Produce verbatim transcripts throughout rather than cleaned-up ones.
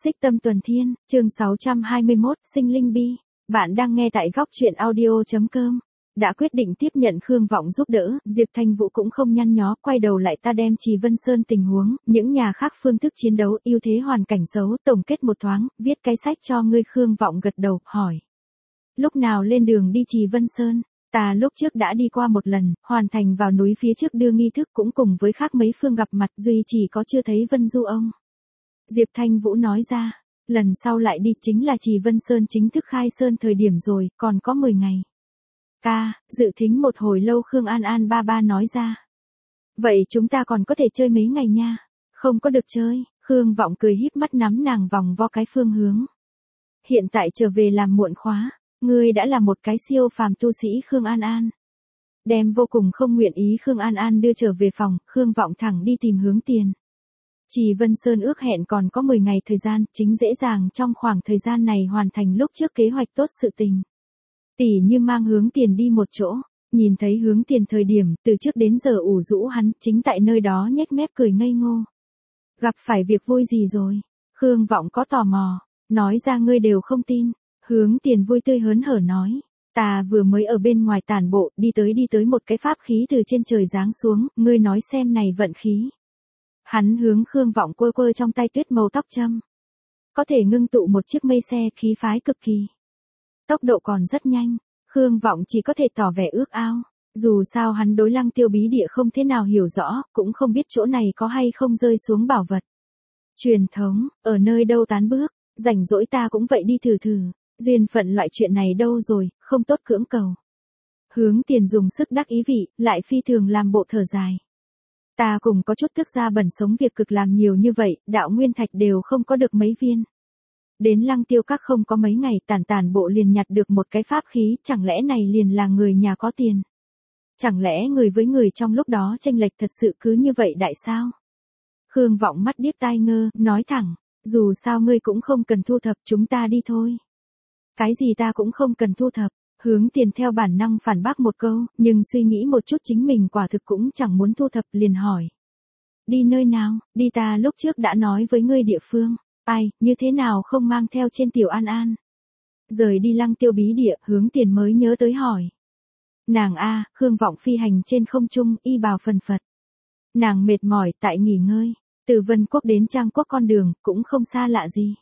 Xích Tâm Tuần Thiên, chương sáu trăm hai mươi mốt, Sinh Linh Bi. Bạn đang nghe tại góc truyện audio.com. Đã quyết định tiếp nhận Khương Vọng giúp đỡ, Diệp Thanh Vũ cũng không nhăn nhó, quay đầu lại ta đem Trì Vân Sơn tình huống, những nhà khác phương thức chiến đấu, ưu thế hoàn cảnh xấu, tổng kết một thoáng, viết cái sách cho ngươi. Khương Vọng gật đầu, hỏi. Lúc nào lên đường đi Trì Vân Sơn? Ta lúc trước đã đi qua một lần, hoàn thành vào núi phía trước đưa nghi thức cũng cùng với khác mấy phương gặp mặt, duy chỉ có chưa thấy Vân Du ông. Diệp Thanh Vũ nói ra, lần sau lại đi chính là Trì Vân Sơn chính thức khai sơn thời điểm rồi, còn có mười ngày. Ca, dự thính một hồi lâu Khương An An ba ba nói ra. Vậy chúng ta còn có thể chơi mấy ngày nha, không có được chơi, Khương Vọng cười híp mắt nắm nàng vòng vo cái phương hướng. Hiện tại trở về làm muộn khóa, ngươi đã là một cái siêu phàm tu sĩ. Khương An An đem vô cùng không nguyện ý Khương An An đưa trở về phòng, Khương Vọng thẳng đi tìm Hướng Tiền. Trì Vân Sơn ước hẹn còn có mười ngày thời gian, chính dễ dàng trong khoảng thời gian này hoàn thành lúc trước kế hoạch tốt sự tình. Tỷ như mang Hướng Tiền đi một chỗ, nhìn thấy Hướng Tiền thời điểm, từ trước đến giờ ủ rũ hắn, chính tại nơi đó nhếch mép cười ngây ngô. Gặp phải việc vui gì rồi? Khương Vọng có tò mò, nói ra ngươi đều không tin. Hướng Tiền vui tươi hớn hở nói, ta vừa mới ở bên ngoài tản bộ, đi tới đi tới một cái pháp khí từ trên trời giáng xuống, ngươi nói xem này vận khí. Hắn hướng Khương Vọng quơ quơ trong tay tuyết màu tóc châm. Có thể ngưng tụ một chiếc mây xe, khí phái cực kỳ. Tốc độ còn rất nhanh, Khương Vọng chỉ có thể tỏ vẻ ước ao. Dù sao hắn đối Lăng Tiêu bí địa không thế nào hiểu rõ, cũng không biết chỗ này có hay không rơi xuống bảo vật. Truyền thống, ở nơi đâu tán bước, rảnh rỗi ta cũng vậy đi thử thử, duyên phận loại chuyện này đâu rồi, không tốt cưỡng cầu. Hướng Tiền dùng sức đắc ý vị, lại phi thường làm bộ thở dài. Ta cùng có chút tức ra bẩn sống việc cực làm nhiều như vậy, đạo nguyên thạch đều không có được mấy viên. Đến Lăng Tiêu các không có mấy ngày, tản tản bộ liền nhặt được một cái pháp khí, chẳng lẽ này liền là người nhà có tiền? Chẳng lẽ người với người trong lúc đó chênh lệch thật sự cứ như vậy đại sao? Khương Vọng mắt điếc tai ngơ, nói thẳng, dù sao ngươi cũng không cần thu thập, chúng ta đi thôi. Cái gì ta cũng không cần thu thập. Hướng Tiền theo bản năng phản bác một câu, nhưng suy nghĩ một chút chính mình quả thực cũng chẳng muốn thu thập, liền hỏi. Đi nơi nào? Đi ta lúc trước đã nói với ngươi địa phương. Ai, như thế nào không mang theo trên Tiểu An An? Rời đi Lăng Tiêu bí địa, Hướng Tiền mới nhớ tới hỏi. Nàng a, Khương Vọng phi hành trên không trung, y bào phần phật. Nàng mệt mỏi tại nghỉ ngơi, từ Vân Quốc đến Trang Quốc con đường, cũng không xa lạ gì.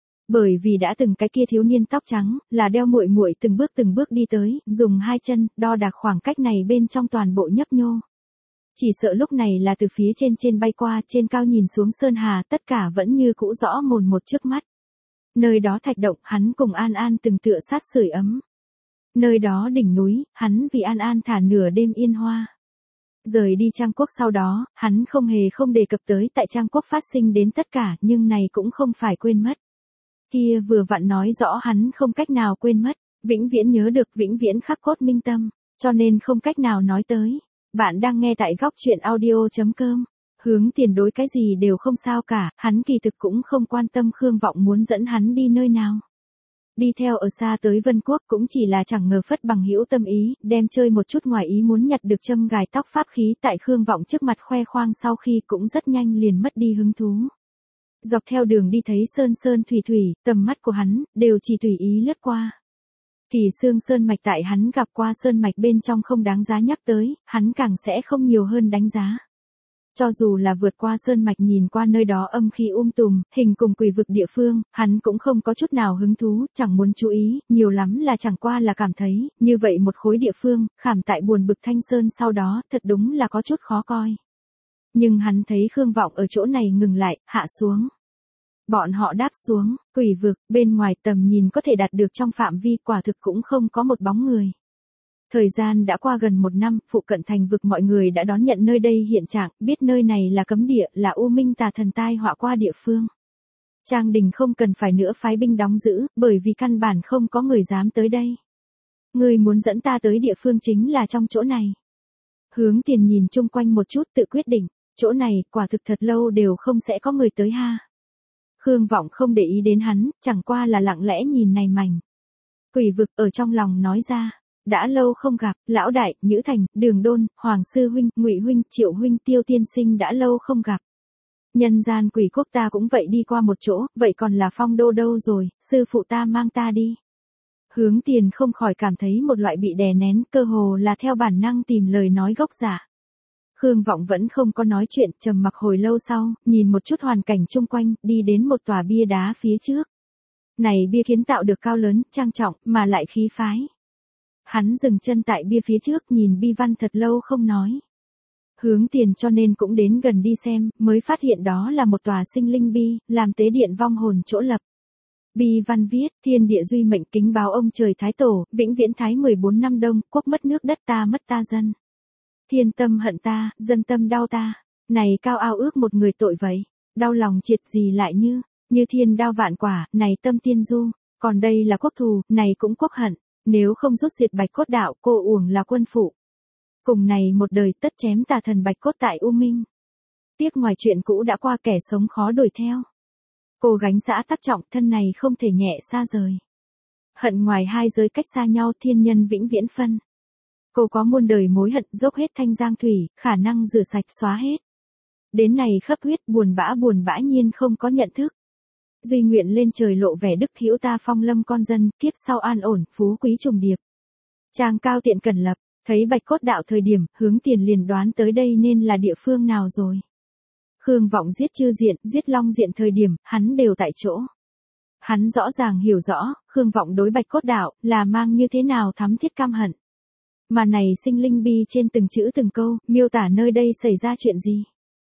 Bởi vì đã từng cái kia thiếu niên tóc trắng, là đeo muội muội từng bước từng bước đi tới, dùng hai chân, đo đạc khoảng cách này bên trong toàn bộ nhấp nhô. Chỉ sợ lúc này là từ phía trên trên bay qua, trên cao nhìn xuống Sơn Hà, tất cả vẫn như cũ rõ mồn một trước mắt. Nơi đó thạch động, hắn cùng An An từng tựa sát sưởi ấm. Nơi đó đỉnh núi, hắn vì An An thả nửa đêm yên hoa. Rời đi Trang Quốc sau đó, hắn không hề không đề cập tới tại Trang Quốc phát sinh đến tất cả, nhưng này cũng không phải quên mất. Kia vừa vặn nói rõ hắn không cách nào quên mất, vĩnh viễn nhớ được, vĩnh viễn khắc cốt minh tâm, cho nên không cách nào nói tới. Bạn đang nghe tại góc truyện audio.com. Hướng Tiền đối cái gì đều không sao cả, hắn kỳ thực cũng không quan tâm Khương Vọng muốn dẫn hắn đi nơi nào. Đi theo ở xa tới Vân Quốc cũng chỉ là chẳng ngờ phất bằng hữu tâm ý, đem chơi một chút ngoài ý muốn nhặt được châm gài tóc pháp khí tại Khương Vọng trước mặt khoe khoang, sau khi cũng rất nhanh liền mất đi hứng thú. Dọc theo đường đi thấy sơn sơn thủy thủy, tầm mắt của hắn, đều chỉ tùy ý lướt qua. Kỳ Xương sơn mạch tại hắn gặp qua sơn mạch bên trong không đáng giá nhắc tới, hắn càng sẽ không nhiều hơn đánh giá. Cho dù là vượt qua sơn mạch nhìn qua nơi đó âm khí um tùm, hình cùng quỷ vực địa phương, hắn cũng không có chút nào hứng thú, chẳng muốn chú ý, nhiều lắm là chẳng qua là cảm thấy, như vậy một khối địa phương, khảm tại buồn bực Thanh Sơn sau đó, thật đúng là có chút khó coi. Nhưng hắn thấy Khương Vọng ở chỗ này ngừng lại, hạ xuống. Bọn họ đáp xuống, quỷ vực, bên ngoài tầm nhìn có thể đạt được trong phạm vi, quả thực cũng không có một bóng người. Thời gian đã qua gần một năm, phụ cận thành vực mọi người đã đón nhận nơi đây hiện trạng, biết nơi này là cấm địa, là U Minh tà thần tai họa qua địa phương. Trang đình không cần phải nữa phái binh đóng giữ, bởi vì căn bản không có người dám tới đây. Người muốn dẫn ta tới địa phương chính là trong chỗ này. Hướng Tiền nhìn chung quanh một chút tự quyết định, chỗ này quả thực thật lâu đều không sẽ có người tới ha. Khương Vọng không để ý đến hắn, chẳng qua là lặng lẽ nhìn này mảnh. Quỷ vực ở trong lòng nói ra, đã lâu không gặp, lão đại, Nhữ Thành, Đường Đôn, Hoàng sư huynh, Ngụy huynh, Triệu huynh, Tiêu tiên sinh đã lâu không gặp. Nhân gian quỷ quốc ta cũng vậy đi qua một chỗ, vậy còn là Phong Đô đâu rồi, sư phụ ta mang ta đi. Hướng Tiền không khỏi cảm thấy một loại bị đè nén, cơ hồ là theo bản năng tìm lời nói gốc giả. Khương Vọng vẫn không có nói chuyện, trầm mặc hồi lâu sau, nhìn một chút hoàn cảnh chung quanh, đi đến một tòa bia đá phía trước. Này bia kiến tạo được cao lớn, trang trọng, mà lại khí phái. Hắn dừng chân tại bia phía trước nhìn bi văn thật lâu không nói. Hướng Tiền cho nên cũng đến gần đi xem, mới phát hiện đó là một tòa sinh linh bi, làm tế điện vong hồn chỗ lập. Bi văn viết, thiên địa duy mệnh kính báo ông trời Thái Tổ, vĩnh viễn Thái mười bốn năm đông, quốc mất nước đất ta mất ta dân. Thiên tâm hận ta, dân tâm đau ta. Này cao ao ước một người tội vậy, đau lòng triệt gì lại như, như thiên đao vạn quả, này tâm tiên du, còn đây là quốc thù, này cũng quốc hận, nếu không rút diệt Bạch Cốt đạo, cô uổng là quân phụ. Cùng này một đời tất chém tà thần Bạch Cốt tại U Minh. Tiếc ngoài chuyện cũ đã qua kẻ sống khó đuổi theo. Cô gánh giã tác trọng thân này không thể nhẹ xa rời. Hận ngoài hai giới cách xa nhau thiên nhân vĩnh viễn phân. Cô có muôn đời mối hận dốc hết thanh giang thủy, khả năng rửa sạch xóa hết. Đến này khắp huyết buồn bã buồn bã nhiên không có nhận thức. Duy nguyện lên trời lộ vẻ đức hữu ta Phong Lâm con dân, kiếp sau an ổn, phú quý trùng điệp. Trang Cao Tiện cần lập, thấy Bạch Cốt đạo thời điểm, Hướng Tiền liền đoán tới đây nên là địa phương nào rồi. Khương Vọng giết Chư Diện, giết Long Diện thời điểm, hắn đều tại chỗ. Hắn rõ ràng hiểu rõ, Khương Vọng đối Bạch Cốt đạo, là mang như thế nào thắm thiết căm hận. Mà này sinh linh bi trên từng chữ từng câu, miêu tả nơi đây xảy ra chuyện gì.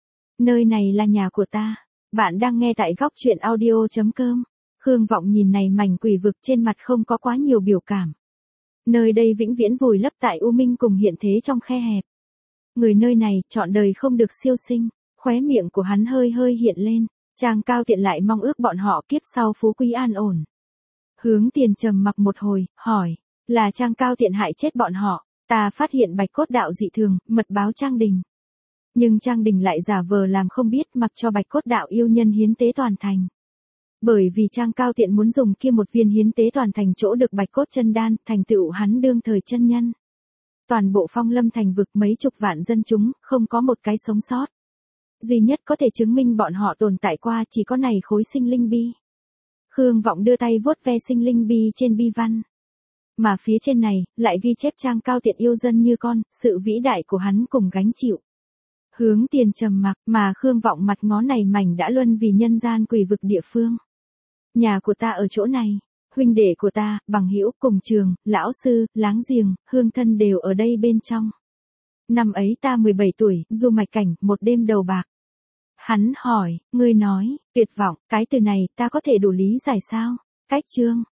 Nơi này là nhà của ta. Bạn đang nghe tại góc truyện audio.com. Khương Vọng nhìn này mảnh quỷ vực trên mặt không có quá nhiều biểu cảm. Nơi đây vĩnh viễn vùi lấp tại U Minh cùng hiện thế trong khe hẹp. Người nơi này, trọn đời không được siêu sinh. Khóe miệng của hắn hơi hơi hiện lên. Trang Cao Tiện lại mong ước bọn họ kiếp sau phú quý an ổn. Hướng Tiền trầm mặc một hồi, hỏi. Là Trang Cao Tiện hại chết bọn họ. Ta phát hiện Bạch Cốt đạo dị thường, mật báo Trang Đình. Nhưng Trang Đình lại giả vờ làm không biết mặc cho Bạch Cốt đạo yêu nhân hiến tế toàn thành. Bởi vì Trang Cao Tiện muốn dùng kia một viên hiến tế toàn thành chỗ được Bạch Cốt chân đan, thành tựu hắn đương thời chân nhân. Toàn bộ Phong Lâm thành vực mấy chục vạn dân chúng, không có một cái sống sót. Duy nhất có thể chứng minh bọn họ tồn tại qua chỉ có này khối sinh linh bi. Khương Vọng đưa tay vuốt ve sinh linh bi trên bi văn. Mà phía trên này, lại ghi chép Trang Cao Tiện yêu dân như con, sự vĩ đại của hắn cùng gánh chịu. Hướng Tiền trầm mặc, mà Khương Vọng mặt ngó này mảnh đã luân vì nhân gian quỷ vực địa phương. Nhà của ta ở chỗ này, huynh đệ của ta, bằng hữu, cùng trường, lão sư, láng giềng, hương thân đều ở đây bên trong. Năm ấy ta mười bảy tuổi, du mạch cảnh, một đêm đầu bạc. Hắn hỏi, ngươi nói, tuyệt vọng, cái từ này ta có thể đủ lý giải sao? Cách chương,